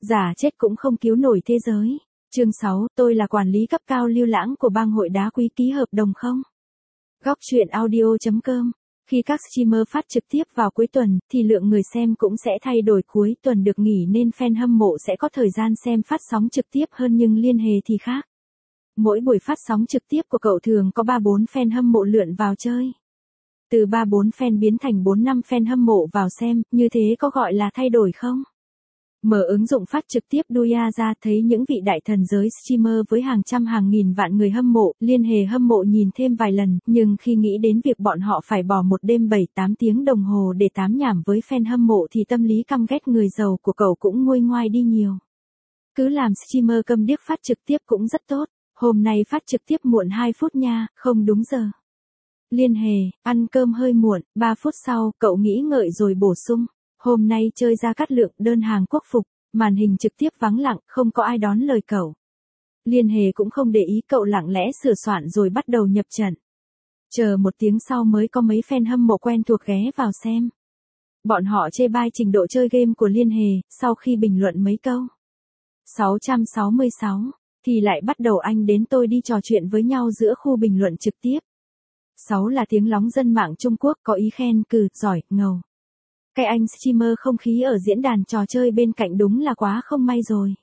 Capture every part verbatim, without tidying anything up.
Giả chết cũng không cứu nổi thế giới. Chương sáu, tôi là quản lý cấp cao Lưu Lãng của bang hội đá quý ký hợp đồng không? Góc truyện audio chấm com. Khi các streamer phát trực tiếp vào cuối tuần, thì lượng người xem cũng sẽ thay đổi, cuối tuần được nghỉ nên fan hâm mộ sẽ có thời gian xem phát sóng trực tiếp hơn, nhưng Liên Hề thì khác. Mỗi buổi phát sóng trực tiếp của cậu thường có ba bốn fan hâm mộ lượn vào chơi. Từ ba bốn fan biến thành bốn năm fan hâm mộ vào xem, như thế có gọi là thay đổi không? Mở ứng dụng phát trực tiếp Duya ra, thấy những vị đại thần giới streamer với hàng trăm hàng nghìn vạn người hâm mộ, Liên Hề hâm mộ nhìn thêm vài lần, nhưng khi nghĩ đến việc bọn họ phải bỏ một đêm bảy tám tiếng đồng hồ để tám nhảm với fan hâm mộ thì tâm lý căm ghét người giàu của cậu cũng nguôi ngoai đi nhiều. Cứ làm streamer câm điếc phát trực tiếp cũng rất tốt, hôm nay phát trực tiếp muộn hai phút nha, không đúng giờ. Liên Hề, ăn cơm hơi muộn, ba phút sau, cậu nghĩ ngợi rồi bổ sung. Hôm nay chơi Gia Cát Lượng, đơn hàng quốc phục, màn hình trực tiếp vắng lặng, không có ai đón lời cậu. Liên Hề cũng không để ý, cậu lặng lẽ sửa soạn rồi bắt đầu nhập trận. Chờ một tiếng sau mới có mấy fan hâm mộ quen thuộc ghé vào xem. Bọn họ chê bai trình độ chơi game của Liên Hề, sau khi bình luận mấy câu. sáu trăm sáu mươi sáu, thì lại bắt đầu anh đến tôi đi trò chuyện với nhau giữa khu bình luận trực tiếp. sáu là tiếng lóng dân mạng Trung Quốc có ý khen cừ, giỏi, ngầu. Cái anh streamer không khí ở diễn đàn trò chơi bên cạnh đúng là quá không may rồi.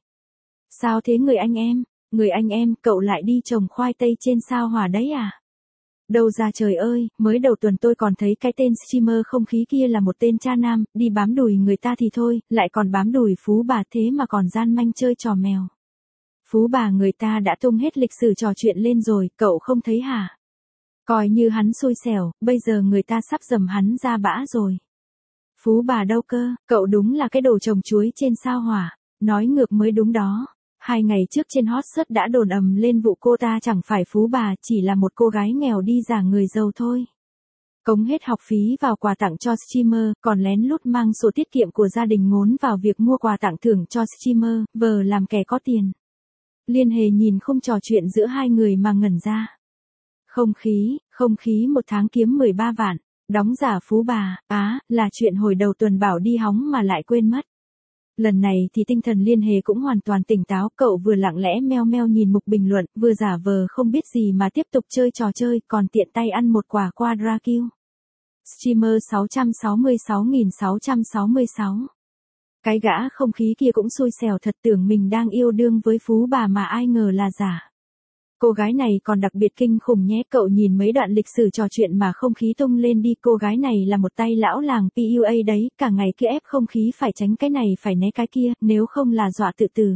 Sao thế người anh em, người anh em, cậu lại đi trồng khoai tây trên sao Hỏa đấy à? Đâu ra trời ơi, mới đầu tuần tôi còn thấy cái tên streamer không khí kia là một tên cha nam, đi bám đùi người ta thì thôi, lại còn bám đùi phú bà, thế mà còn gian manh chơi trò mèo. Phú bà người ta đã tung hết lịch sử trò chuyện lên rồi, cậu không thấy hả? Coi như hắn xui xẻo, bây giờ người ta sắp dầm hắn ra bã rồi. Phú bà đâu cơ, cậu đúng là cái đồ trồng chuối trên sao Hỏa, nói ngược mới đúng đó. Hai ngày trước trên hot search đã đồn ầm lên vụ cô ta chẳng phải phú bà, chỉ là một cô gái nghèo đi giả người giàu thôi. Cống hết học phí vào quà tặng cho streamer, còn lén lút mang sổ tiết kiệm của gia đình ngốn vào việc mua quà tặng thưởng cho streamer, vờ làm kẻ có tiền. Liên Hề nhìn không trò chuyện giữa hai người mà ngẩn ra. Không khí, không khí một tháng kiếm mười ba vạn. Đóng giả phú bà, á, là chuyện hồi đầu tuần bảo đi hóng mà lại quên mất. Lần này thì tinh thần Liên Hề cũng hoàn toàn tỉnh táo, cậu vừa lặng lẽ meo meo nhìn mục bình luận, vừa giả vờ không biết gì mà tiếp tục chơi trò chơi, còn tiện tay ăn một quả Quadra Kill. Streamer sáu trăm sáu mươi sáu nghìn sáu trăm sáu mươi sáu. Cái gã không khí kia cũng xui xẻo thật, tưởng mình đang yêu đương với phú bà mà ai ngờ là giả. Cô gái này còn đặc biệt kinh khủng nhé, cậu nhìn mấy đoạn lịch sử trò chuyện mà không khí tung lên đi, cô gái này là một tay lão làng pê u a đấy, cả ngày kia ép không khí phải tránh cái này phải né cái kia, nếu không là dọa tự tử.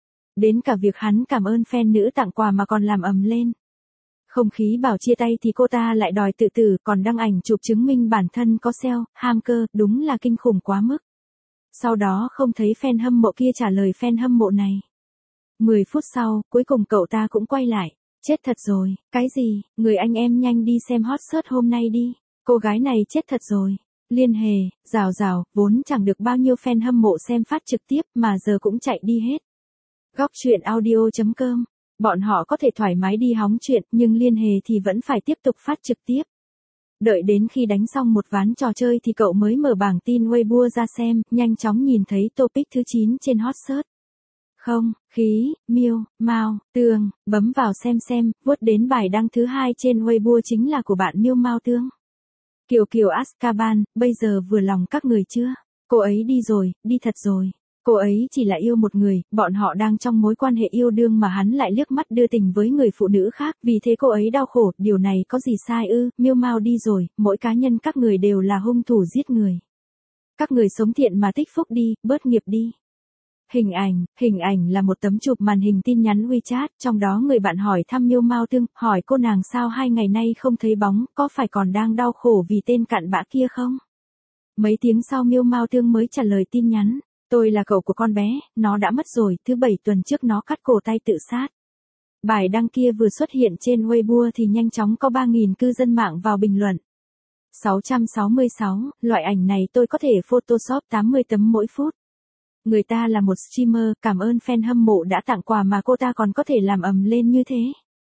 Đến cả việc hắn cảm ơn fan nữ tặng quà mà còn làm ầm lên. Không khí bảo chia tay thì cô ta lại đòi tự tử, còn đăng ảnh chụp chứng minh bản thân có sale, ham cơ, đúng là kinh khủng quá mức. Sau đó không thấy fan hâm mộ kia trả lời fan hâm mộ này. mười phút sau, cuối cùng cậu ta cũng quay lại. Chết thật rồi, cái gì, người anh em nhanh đi xem hot search hôm nay đi. Cô gái này chết thật rồi. Liên Hề, rào rào, vốn chẳng được bao nhiêu fan hâm mộ xem phát trực tiếp mà giờ cũng chạy đi hết. Góc truyện audio chấm com. Bọn họ có thể thoải mái đi hóng chuyện, nhưng Liên Hề thì vẫn phải tiếp tục phát trực tiếp. Đợi đến khi đánh xong một ván trò chơi thì cậu mới mở bảng tin Weibo ra xem, nhanh chóng nhìn thấy topic thứ chín trên hot search. Không, khí, miêu, mao, tương, bấm vào xem xem, vuốt đến bài đăng thứ hai trên Weibo chính là của bạn miêu mao tương. Kiều Kiều Azkaban, bây giờ vừa lòng các người chưa? Cô ấy đi rồi, đi thật rồi. Cô ấy chỉ là yêu một người, bọn họ đang trong mối quan hệ yêu đương mà hắn lại liếc mắt đưa tình với người phụ nữ khác, vì thế cô ấy đau khổ, điều này có gì sai ư? Miêu Mao đi rồi, mỗi cá nhân các người đều là hung thủ giết người. Các người sống thiện mà tích phúc đi, bớt nghiệp đi. Hình ảnh, hình ảnh là một tấm chụp màn hình tin nhắn WeChat, trong đó người bạn hỏi thăm Miêu Mao Tương, hỏi cô nàng sao hai ngày nay không thấy bóng, có phải còn đang đau khổ vì tên cặn bã kia không? Mấy tiếng sau Miêu Mao Tương mới trả lời tin nhắn, tôi là cậu của con bé, nó đã mất rồi, thứ bảy tuần trước nó cắt cổ tay tự sát. Bài đăng kia vừa xuất hiện trên Weibo thì nhanh chóng có ba nghìn cư dân mạng vào bình luận. sáu trăm sáu mươi sáu, loại ảnh này tôi có thể Photoshop tám mươi tấm mỗi phút. Người ta là một streamer, cảm ơn fan hâm mộ đã tặng quà mà cô ta còn có thể làm ầm lên như thế.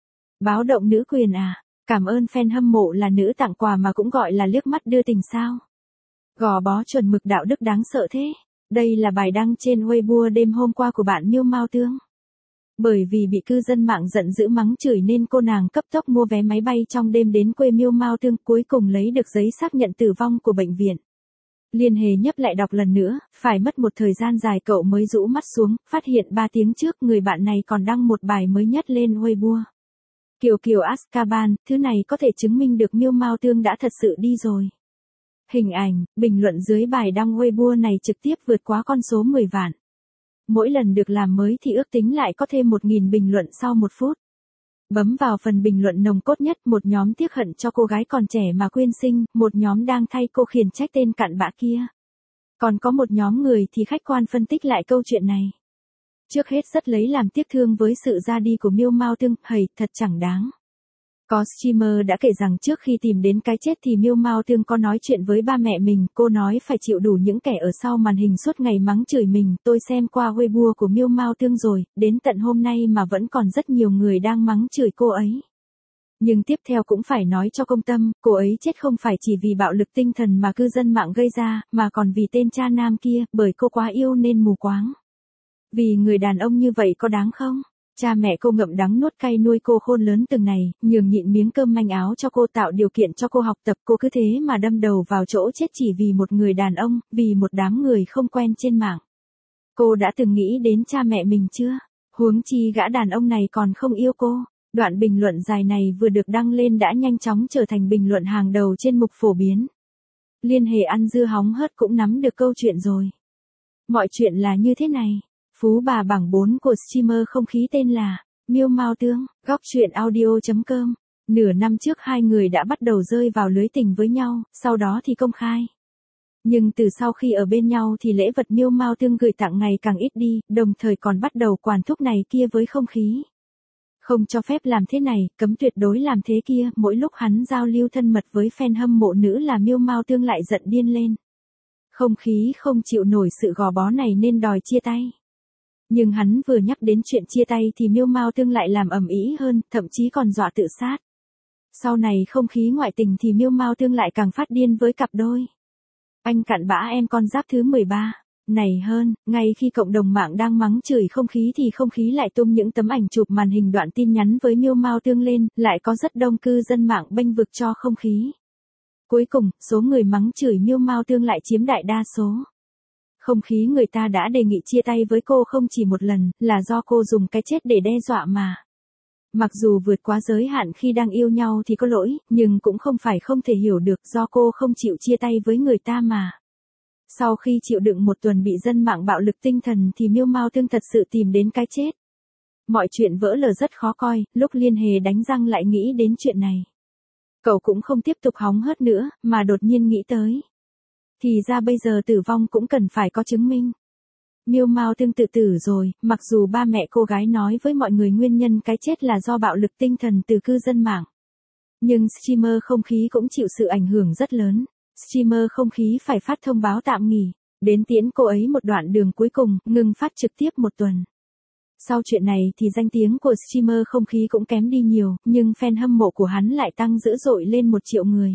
Báo động nữ quyền à, cảm ơn fan hâm mộ là nữ tặng quà mà cũng gọi là liếc mắt đưa tình sao. Gò bó chuẩn mực đạo đức đáng sợ thế. Đây là bài đăng trên Weibo đêm hôm qua của bạn Miêu Mao Tương. Bởi vì bị cư dân mạng giận dữ mắng chửi nên cô nàng cấp tốc mua vé máy bay trong đêm đến quê Miêu Mao Tương, cuối cùng lấy được giấy xác nhận tử vong của bệnh viện. Liên Hề nhấp lại đọc lần nữa, phải mất một thời gian dài cậu mới rũ mắt xuống, phát hiện ba tiếng trước người bạn này còn đăng một bài mới nhất lên Weibo. Kiều Kiều Azkaban, thứ này có thể chứng minh được Miêu Mao Tương đã thật sự đi rồi. Hình ảnh, bình luận dưới bài đăng Weibo này trực tiếp vượt quá con số mười vạn. Mỗi lần được làm mới thì ước tính lại có thêm một nghìn bình luận sau một phút. Bấm vào phần bình luận nồng cốt nhất, một nhóm tiếc hận cho cô gái còn trẻ mà quyên sinh, một nhóm đang thay cô khiển trách tên cặn bã kia. Còn có một nhóm người thì khách quan phân tích lại câu chuyện này. Trước hết rất lấy làm tiếc thương với sự ra đi của Miêu Mao Tương, hầy, thật chẳng đáng. Có streamer đã kể rằng trước khi tìm đến cái chết thì Miêu Mao Tương có nói chuyện với ba mẹ mình, cô nói phải chịu đủ những kẻ ở sau màn hình suốt ngày mắng chửi mình. Tôi xem qua Weibo của Miêu Mao Tương rồi, đến tận hôm nay mà vẫn còn rất nhiều người đang mắng chửi cô ấy. Nhưng tiếp theo cũng phải nói cho công tâm, cô ấy chết không phải chỉ vì bạo lực tinh thần mà cư dân mạng gây ra, mà còn vì tên cha nam kia, bởi cô quá yêu nên mù quáng. Vì người đàn ông như vậy có đáng không? Cha mẹ cô ngậm đắng nuốt cay nuôi cô khôn lớn từng này, nhường nhịn miếng cơm manh áo cho cô, tạo điều kiện cho cô học tập, cô cứ thế mà đâm đầu vào chỗ chết chỉ vì một người đàn ông, vì một đám người không quen trên mạng. Cô đã từng nghĩ đến cha mẹ mình chưa? Huống chi gã đàn ông này còn không yêu cô. Đoạn bình luận dài này vừa được đăng lên đã nhanh chóng trở thành bình luận hàng đầu trên mục phổ biến. Liên Hề ăn dưa hóng hớt cũng nắm được câu chuyện rồi. Mọi chuyện là như thế này. Phú bà bảng bốn của streamer không khí tên là Miêu Mao Tương, góc truyện audio chấm com. Nửa năm trước hai người đã bắt đầu rơi vào lưới tình với nhau, sau đó thì công khai. Nhưng từ sau khi ở bên nhau thì lễ vật Miêu Mao Tương gửi tặng ngày càng ít đi, đồng thời còn bắt đầu quản thúc này kia với không khí. Không cho phép làm thế này, cấm tuyệt đối làm thế kia, mỗi lúc hắn giao lưu thân mật với fan hâm mộ nữ là Miêu Mao Tương lại giận điên lên. Không khí không chịu nổi sự gò bó này nên đòi chia tay. Nhưng hắn vừa nhắc đến chuyện chia tay thì Miêu Mao Tương lại làm ầm ĩ hơn, thậm chí còn dọa tự sát. Sau này không khí ngoại tình thì Miêu Mao Tương lại càng phát điên với cặp đôi. Anh cặn bã em con giáp thứ mười ba. Này hơn, ngay khi cộng đồng mạng đang mắng chửi không khí thì không khí lại tung những tấm ảnh chụp màn hình đoạn tin nhắn với Miêu Mao Tương lên, lại có rất đông cư dân mạng bênh vực cho không khí. Cuối cùng, số người mắng chửi Miêu Mao Tương lại chiếm đại đa số. Không khí người ta đã đề nghị chia tay với cô không chỉ một lần, là do cô dùng cái chết để đe dọa mà. Mặc dù vượt quá giới hạn khi đang yêu nhau thì có lỗi, nhưng cũng không phải không thể hiểu được do cô không chịu chia tay với người ta mà. Sau khi chịu đựng một tuần bị dân mạng bạo lực tinh thần thì Miêu Mao Tương thật sự tìm đến cái chết. Mọi chuyện vỡ lở rất khó coi, lúc Liên Hề đánh răng lại nghĩ đến chuyện này. Cậu cũng không tiếp tục hóng hớt nữa, mà đột nhiên nghĩ tới. Thì ra bây giờ tử vong cũng cần phải có chứng minh. Miêu Mao Tương tự tử rồi, mặc dù ba mẹ cô gái nói với mọi người nguyên nhân cái chết là do bạo lực tinh thần từ cư dân mạng. Nhưng streamer không khí cũng chịu sự ảnh hưởng rất lớn. Streamer không khí phải phát thông báo tạm nghỉ, đến tiễn cô ấy một đoạn đường cuối cùng, ngừng phát trực tiếp một tuần. Sau chuyện này thì danh tiếng của streamer không khí cũng kém đi nhiều, nhưng fan hâm mộ của hắn lại tăng dữ dội lên một triệu người.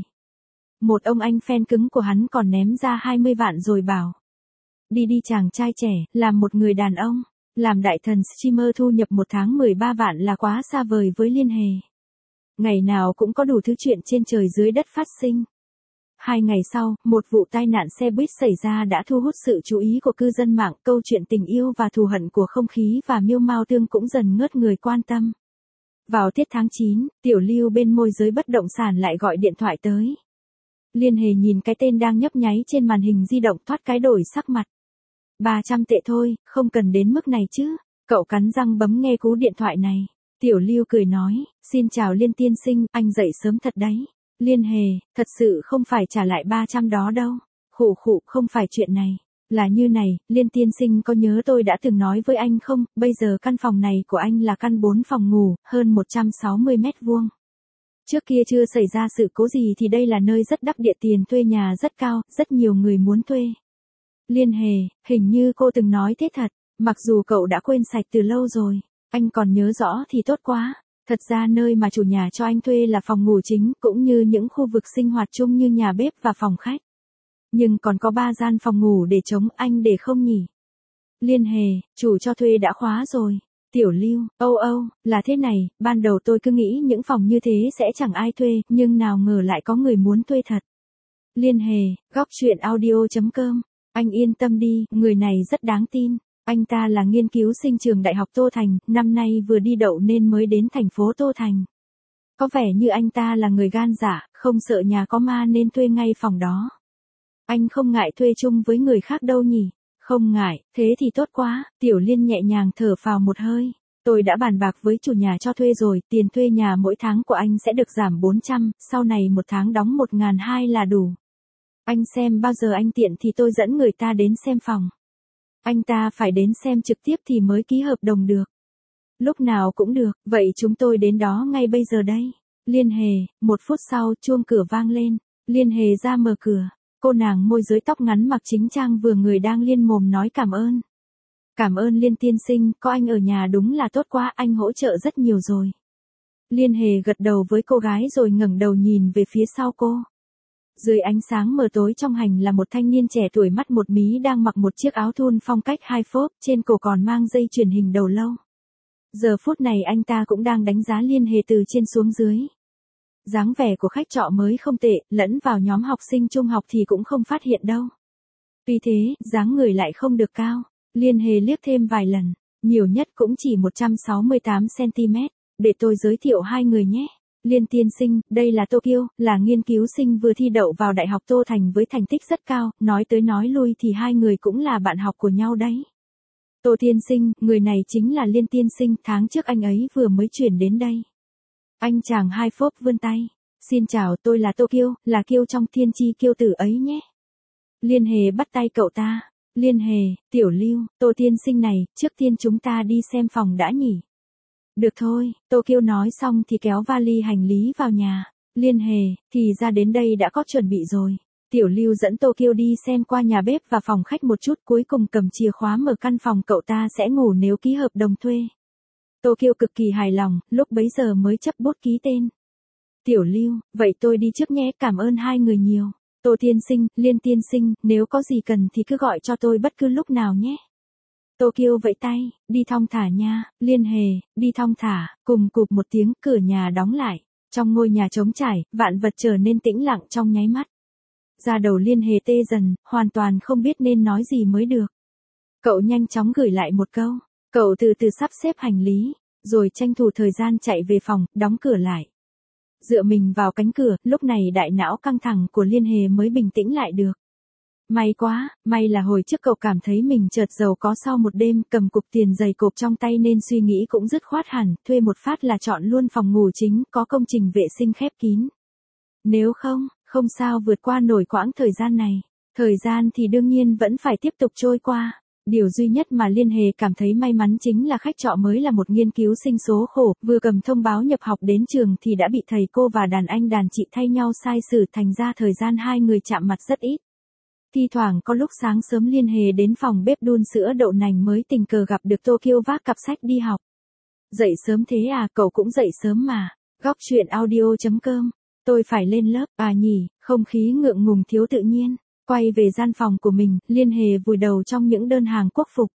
Một ông anh fan cứng của hắn còn ném ra hai mươi vạn rồi bảo. Đi đi chàng trai trẻ, làm một người đàn ông, làm đại thần streamer thu nhập một tháng mười ba vạn là quá xa vời với Liên Hề. Ngày nào cũng có đủ thứ chuyện trên trời dưới đất phát sinh. Hai ngày sau, một vụ tai nạn xe buýt xảy ra đã thu hút sự chú ý của cư dân mạng, câu chuyện tình yêu và thù hận của không khí và Miêu Mao Tương cũng dần ngớt người quan tâm. Vào tiết tháng chín, Tiểu Lưu bên môi giới bất động sản lại gọi điện thoại tới. Liên Hề nhìn cái tên đang nhấp nháy trên màn hình di động thoát cái đổi sắc mặt. ba trăm tệ thôi, không cần đến mức này chứ. Cậu cắn răng bấm nghe cú điện thoại này. Tiểu Lưu cười nói, xin chào Liên tiên sinh, anh dậy sớm thật đấy. Liên Hề, thật sự không phải trả lại ba trăm đó đâu. Khụ khụ, không phải chuyện này. Là như này, Liên tiên sinh có nhớ tôi đã từng nói với anh không, bây giờ căn phòng này của anh là căn bốn phòng ngủ, hơn một trăm sáu mươi mét vuông. Trước kia chưa xảy ra sự cố gì thì đây là nơi rất đắt địa, tiền thuê nhà rất cao, rất nhiều người muốn thuê. Liên Hề, hình như cô từng nói thế thật, mặc dù cậu đã quên sạch từ lâu rồi, anh còn nhớ rõ thì tốt quá. Thật ra nơi mà chủ nhà cho anh thuê là phòng ngủ chính, cũng như những khu vực sinh hoạt chung như nhà bếp và phòng khách. Nhưng còn có ba gian phòng ngủ để trống, anh để không nhỉ? Liên Hề, chủ cho thuê đã khóa rồi. Tiểu Lưu, âu âu, là thế này, ban đầu tôi cứ nghĩ những phòng như thế sẽ chẳng ai thuê, nhưng nào ngờ lại có người muốn thuê thật. Liên Hề, góc truyện audio.com, anh yên tâm đi, người này rất đáng tin. Anh ta là nghiên cứu sinh trường Đại học Tô Thành, năm nay vừa đi đậu nên mới đến thành phố Tô Thành. Có vẻ như anh ta là người gan dạ, không sợ nhà có ma nên thuê ngay phòng đó. Anh không ngại thuê chung với người khác đâu nhỉ? Không ngại, thế thì tốt quá. Tiểu Liên nhẹ nhàng thở phào một hơi. Tôi đã bàn bạc với chủ nhà cho thuê rồi, tiền thuê nhà mỗi tháng của anh sẽ được giảm bốn trăm, sau này một tháng đóng một nghìn hai trăm là đủ. Anh xem bao giờ anh tiện thì tôi dẫn người ta đến xem phòng. Anh ta phải đến xem trực tiếp thì mới ký hợp đồng được. Lúc nào cũng được, vậy chúng tôi đến đó ngay bây giờ đây. Liên Hề, một phút sau chuông cửa vang lên. Liên Hề ra mở cửa. Cô nàng môi giới tóc ngắn mặc chính trang vừa người đang liên mồm nói cảm ơn. Cảm ơn Liên tiên sinh, có anh ở nhà đúng là tốt quá, anh hỗ trợ rất nhiều rồi. Liên Hề gật đầu với cô gái rồi ngẩng đầu nhìn về phía sau cô. Dưới ánh sáng mờ tối trong hành là một thanh niên trẻ tuổi mắt một mí đang mặc một chiếc áo thun phong cách hai phốp, trên cổ còn mang dây chuyền hình đầu lâu. Giờ phút này anh ta cũng đang đánh giá Liên Hề từ trên xuống dưới. Dáng vẻ của khách trọ mới không tệ, lẫn vào nhóm học sinh trung học thì cũng không phát hiện đâu. Tuy thế, dáng người lại không được cao. Liên Hề liếc thêm vài lần, nhiều nhất cũng chỉ một trăm sáu mươi tám xăng ti mét, để tôi giới thiệu hai người nhé. Liên tiên sinh, đây là Tô Kiêu, là nghiên cứu sinh vừa thi đậu vào Đại học Tô Thành với thành tích rất cao, nói tới nói lui thì hai người cũng là bạn học của nhau đấy. Tô tiên sinh, người này chính là Liên tiên sinh, tháng trước anh ấy vừa mới chuyển đến đây. Anh chàng hai phốp vươn tay. Xin chào, tôi là Tô Kiêu, là Kiêu trong Thiên Chi Kiêu Tử ấy nhé. Liên Hề bắt tay cậu ta. Liên Hề, Tiểu Lưu, Tô tiên sinh này, trước tiên chúng ta đi xem phòng đã nhỉ. Được thôi, Tô Kiêu nói xong thì kéo vali hành lý vào nhà. Liên Hề, thì ra đến đây đã có chuẩn bị rồi. Tiểu Lưu dẫn Tô Kiêu đi xem qua nhà bếp và phòng khách một chút, cuối cùng cầm chìa khóa mở căn phòng cậu ta sẽ ngủ nếu ký hợp đồng thuê. Tô Kiêu cực kỳ hài lòng, lúc bấy giờ mới chấp bút ký tên. Tiểu Lưu, vậy tôi đi trước nhé, cảm ơn hai người nhiều. Tô tiên sinh, Liên tiên sinh, nếu có gì cần thì cứ gọi cho tôi bất cứ lúc nào nhé. Tô Kiêu vẫy tay, đi thong thả nha. Liên Hề, đi thong thả. Cùng cụp một tiếng, cửa nhà đóng lại. Trong ngôi nhà trống trải, vạn vật trở nên tĩnh lặng trong nháy mắt. Da đầu Liên Hề tê dần, hoàn toàn không biết nên nói gì mới được. Cậu nhanh chóng gửi lại một câu. Cậu từ từ sắp xếp hành lý, rồi tranh thủ thời gian chạy về phòng, đóng cửa lại. Dựa mình vào cánh cửa, lúc này đại não căng thẳng của Liên Hề mới bình tĩnh lại được. May quá, may là hồi trước cậu cảm thấy mình chợt giàu có sau một đêm, cầm cục tiền dày cộp trong tay nên suy nghĩ cũng dứt khoát hẳn, thuê một phát là chọn luôn phòng ngủ chính, có công trình vệ sinh khép kín. Nếu không, không sao vượt qua nổi quãng thời gian này. Thời gian thì đương nhiên vẫn phải tiếp tục trôi qua. Điều duy nhất mà Liên Hề cảm thấy may mắn chính là khách trọ mới là một nghiên cứu sinh số khổ, vừa cầm thông báo nhập học đến trường thì đã bị thầy cô và đàn anh đàn chị thay nhau sai xử, thành ra thời gian hai người chạm mặt rất ít. Thi thoảng có lúc sáng sớm Liên Hề đến phòng bếp đun sữa đậu nành mới tình cờ gặp được Tô Kiêu vác cặp sách đi học. Dậy sớm thế à, cậu cũng dậy sớm mà. Góc truyện audio.com, tôi phải lên lớp, à nhỉ, không khí ngượng ngùng thiếu tự nhiên. Quay về gian phòng của mình, Liên Hề vùi đầu trong những đơn hàng quốc phục.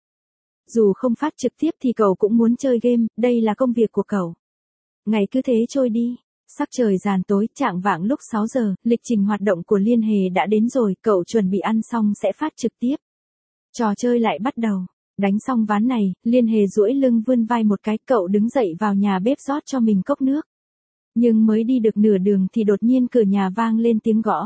Dù không phát trực tiếp thì cậu cũng muốn chơi game, đây là công việc của cậu. Ngày cứ thế trôi đi. Sắc trời dàn tối, chạng vạng lúc sáu giờ, lịch trình hoạt động của Liên Hề đã đến rồi, cậu chuẩn bị ăn xong sẽ phát trực tiếp. Trò chơi lại bắt đầu. Đánh xong ván này, Liên Hề duỗi lưng vươn vai một cái, cậu đứng dậy vào nhà bếp rót cho mình cốc nước. Nhưng mới đi được nửa đường thì đột nhiên cửa nhà vang lên tiếng gõ.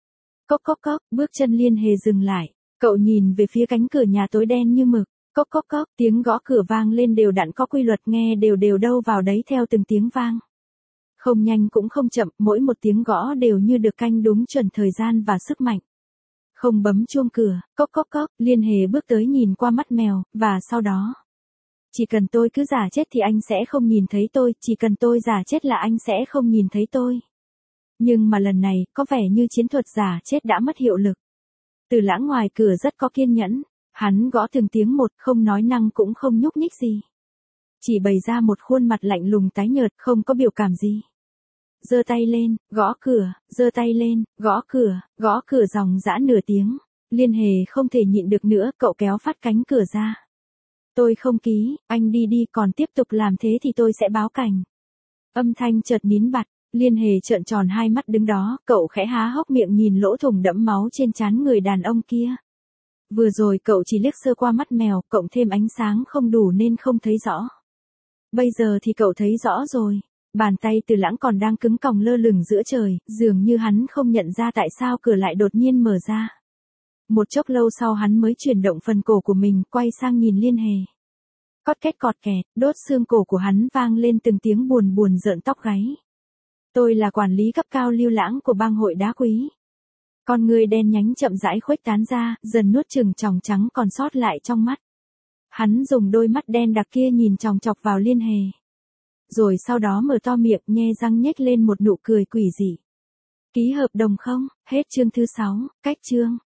Cốc cốc cốc, bước chân Liên Hề dừng lại, cậu nhìn về phía cánh cửa nhà tối đen như mực. Cốc cốc cốc, tiếng gõ cửa vang lên đều đặn có quy luật, nghe đều đều đâu vào đấy theo từng tiếng vang. Không nhanh cũng không chậm, mỗi một tiếng gõ đều như được canh đúng chuẩn thời gian và sức mạnh. Không bấm chuông cửa, cốc cốc cốc, Liên Hề bước tới nhìn qua mắt mèo, và sau đó. Chỉ cần tôi cứ giả chết thì anh sẽ không nhìn thấy tôi, chỉ cần tôi giả chết là anh sẽ không nhìn thấy tôi. Nhưng mà lần này, có vẻ như chiến thuật giả chết đã mất hiệu lực. Từ Lãng ngoài cửa rất có kiên nhẫn, hắn gõ từng tiếng một, không nói năng cũng không nhúc nhích gì. Chỉ bày ra một khuôn mặt lạnh lùng tái nhợt, không có biểu cảm gì. giơ tay lên, gõ cửa, giơ tay lên, gõ cửa, gõ cửa dòng dã nửa tiếng. Liên Hề không thể nhịn được nữa, cậu kéo phát cánh cửa ra. Tôi không ký, anh đi đi, còn tiếp tục làm thế thì tôi sẽ báo cảnh. Âm thanh chợt nín bặt, Liên Hề trợn tròn hai mắt đứng đó, cậu khẽ há hốc miệng nhìn lỗ thủng đẫm máu trên trán người đàn ông kia. Vừa rồi cậu chỉ liếc sơ qua mắt mèo, cộng thêm ánh sáng không đủ nên không thấy rõ. Bây giờ thì cậu thấy rõ rồi. Bàn tay Từ Lãng còn đang cứng còng lơ lửng giữa trời, dường như hắn không nhận ra tại sao cửa lại đột nhiên mở ra. Một chốc lâu sau hắn mới chuyển động phần cổ của mình, quay sang nhìn Liên Hề. Cót két cọt kẹt, đốt xương cổ của hắn vang lên từng tiếng buồn buồn rợn tóc gáy. Tôi là quản lý cấp cao Lưu Lãng của bang hội đá quý. Con người đen nhánh chậm rãi khuếch tán ra, dần nuốt chửng tròng trắng còn sót lại trong mắt. Hắn dùng đôi mắt đen đặc kia nhìn chòng chọc vào Liên Hề. Rồi sau đó mở to miệng, nhe răng nhếch lên một nụ cười quỷ dị. Ký hợp đồng không? Hết chương thứ sáu, cách chương.